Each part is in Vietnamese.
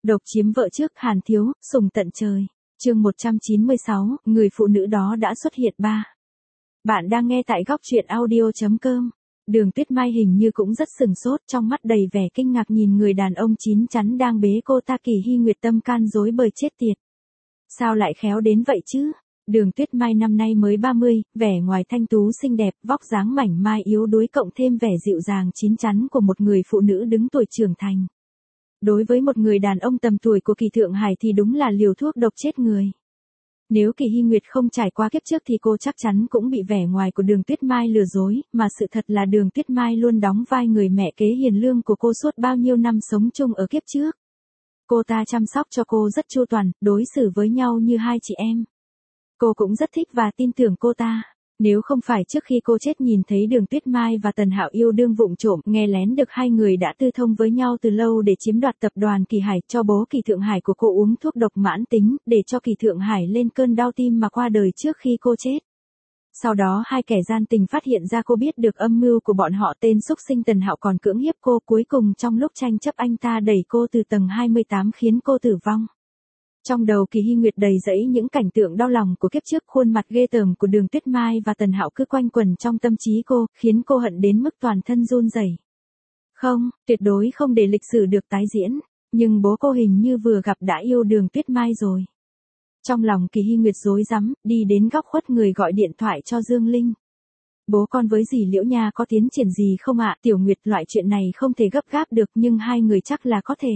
Độc chiếm vợ trước Hàn Thiếu, sùng tận trời. Chương 196, người phụ nữ đó đã xuất hiện ba. Bạn đang nghe tại góc truyện audio.com. Đường Tuyết Mai hình như cũng rất sừng sốt, trong mắt đầy vẻ kinh ngạc nhìn người đàn ông chín chắn đang bế cô ta. Kỳ Hy Nguyệt tâm can rối bời chết tiệt. Sao lại khéo đến vậy chứ? Đường Tuyết Mai năm nay mới 30, vẻ ngoài thanh tú xinh đẹp, vóc dáng mảnh mai yếu đuối cộng thêm vẻ dịu dàng chín chắn của một người phụ nữ đứng tuổi trưởng thành. Đối với một người đàn ông tầm tuổi của Kỳ Thượng Hải thì đúng là liều thuốc độc chết người. Nếu Kỳ Hy Nguyệt không trải qua kiếp trước thì cô chắc chắn cũng bị vẻ ngoài của Đường Tuyết Mai lừa dối, mà sự thật là Đường Tuyết Mai luôn đóng vai người mẹ kế hiền lương của cô suốt bao nhiêu năm sống chung ở kiếp trước. Cô ta chăm sóc cho cô rất chu toàn, đối xử với nhau như hai chị em. Cô cũng rất thích và tin tưởng cô ta. Nếu không phải trước khi cô chết nhìn thấy Đường Tuyết Mai và Tần Hạo yêu đương vụng trộm nghe lén được hai người đã tư thông với nhau từ lâu để chiếm đoạt tập đoàn Kỳ Hải, cho bố Kỳ Thượng Hải của cô uống thuốc độc mãn tính để cho Kỳ Thượng Hải lên cơn đau tim mà qua đời trước khi cô chết. Sau đó hai kẻ gian tình phát hiện ra cô biết được âm mưu của bọn họ, tên xúc sinh Tần Hạo còn cưỡng hiếp cô, cuối cùng trong lúc tranh chấp anh ta đẩy cô từ tầng 28 khiến cô tử vong. Trong đầu Kỳ Hy Nguyệt đầy rẫy những cảnh tượng đau lòng của kiếp trước, khuôn mặt ghê tởm của Đường Tuyết Mai và Tần Hạo cứ quanh quẩn trong tâm trí cô, khiến cô hận đến mức toàn thân run rẩy. Không, tuyệt đối không để lịch sử được tái diễn, nhưng bố cô hình như vừa gặp đã yêu Đường Tuyết Mai rồi. Trong lòng Kỳ Hy Nguyệt rối rắm, đi đến góc khuất người gọi điện thoại cho Dương Linh. Bố con với dì Liễu Nha có tiến triển gì không ạ? Tiểu Nguyệt, loại chuyện này không thể gấp gáp được nhưng hai người chắc là có thể.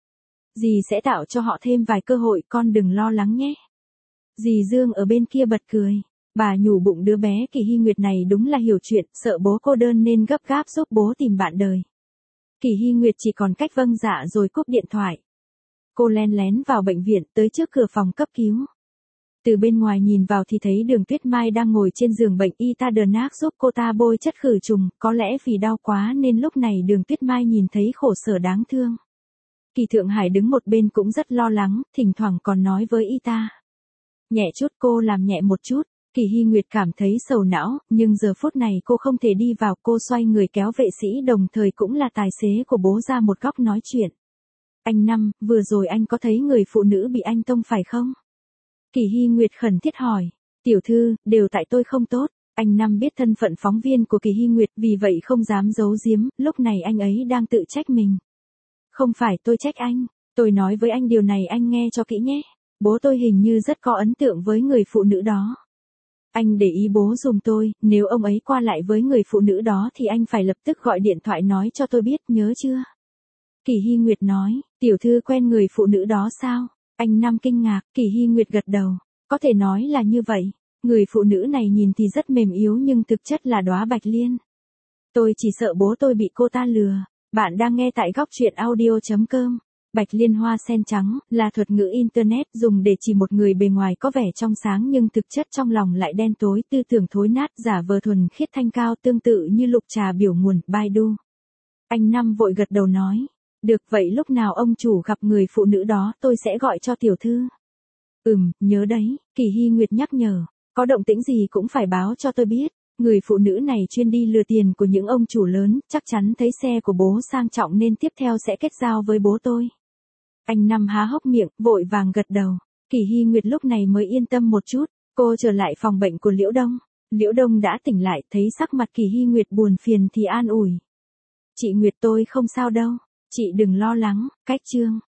Dì sẽ tạo cho họ thêm vài cơ hội, con đừng lo lắng nhé. Dì Dương ở bên kia bật cười. Bà nhủ bụng đứa bé Kỳ Hy Nguyệt này đúng là hiểu chuyện, sợ bố cô đơn nên gấp gáp giúp bố tìm bạn đời. Kỳ Hy Nguyệt chỉ còn cách vâng dạ rồi cúp điện thoại. Cô len lén vào bệnh viện, tới trước cửa phòng cấp cứu. Từ bên ngoài nhìn vào thì thấy Đường Tuyết Mai đang ngồi trên giường bệnh, y tá Đờ Nác giúp cô ta bôi chất khử trùng, có lẽ vì đau quá nên lúc này Đường Tuyết Mai nhìn thấy khổ sở đáng thương. Kỳ Thượng Hải đứng một bên cũng rất lo lắng, thỉnh thoảng còn nói với y tá. Nhẹ chút, cô làm nhẹ một chút. Kỳ Hy Nguyệt cảm thấy sầu não, nhưng giờ phút này cô không thể đi vào, cô xoay người kéo vệ sĩ đồng thời cũng là tài xế của bố ra một góc nói chuyện. Anh Năm, vừa rồi anh có thấy người phụ nữ bị anh tông phải không? Kỳ Hy Nguyệt khẩn thiết hỏi. Tiểu thư, đều tại tôi không tốt. Anh Năm biết thân phận phóng viên của Kỳ Hy Nguyệt, vì vậy không dám giấu giếm, lúc này anh ấy đang tự trách mình. Không phải tôi trách anh, tôi nói với anh điều này anh nghe cho kỹ nhé. Bố tôi hình như rất có ấn tượng với người phụ nữ đó. Anh để ý bố giùm tôi, nếu ông ấy qua lại với người phụ nữ đó thì anh phải lập tức gọi điện thoại nói cho tôi biết, nhớ chưa? Kỳ Hy Nguyệt nói, tiểu thư quen người phụ nữ đó sao? Anh Năm kinh ngạc. Kỳ Hy Nguyệt gật đầu, có thể nói là như vậy. Người phụ nữ này nhìn thì rất mềm yếu nhưng thực chất là đóa bạch liên. Tôi chỉ sợ bố tôi bị cô ta lừa. Bạn đang nghe tại góc truyện audio.com. Bạch liên hoa sen trắng là thuật ngữ internet dùng để chỉ một người bề ngoài có vẻ trong sáng nhưng thực chất trong lòng lại đen tối, tư tưởng thối nát, giả vờ thuần khiết thanh cao, tương tự như lục trà biểu nguồn Baidu. Anh Năm vội gật đầu nói, được, vậy lúc nào ông chủ gặp người phụ nữ đó tôi sẽ gọi cho tiểu thư. Nhớ đấy, Kỳ Hy Nguyệt nhắc nhở, có động tĩnh gì cũng phải báo cho tôi biết. Người phụ nữ này chuyên đi lừa tiền của những ông chủ lớn, chắc chắn thấy xe của bố sang trọng nên tiếp theo sẽ kết giao với bố tôi. Anh Năm há hốc miệng, vội vàng gật đầu. Kỳ Hy Nguyệt lúc này mới yên tâm một chút. Cô trở lại phòng bệnh của Liễu Đông. Liễu Đông đã tỉnh lại, thấy sắc mặt Kỳ Hy Nguyệt buồn phiền thì an ủi. Chị Nguyệt, tôi không sao đâu. Chị đừng lo lắng. Cách chương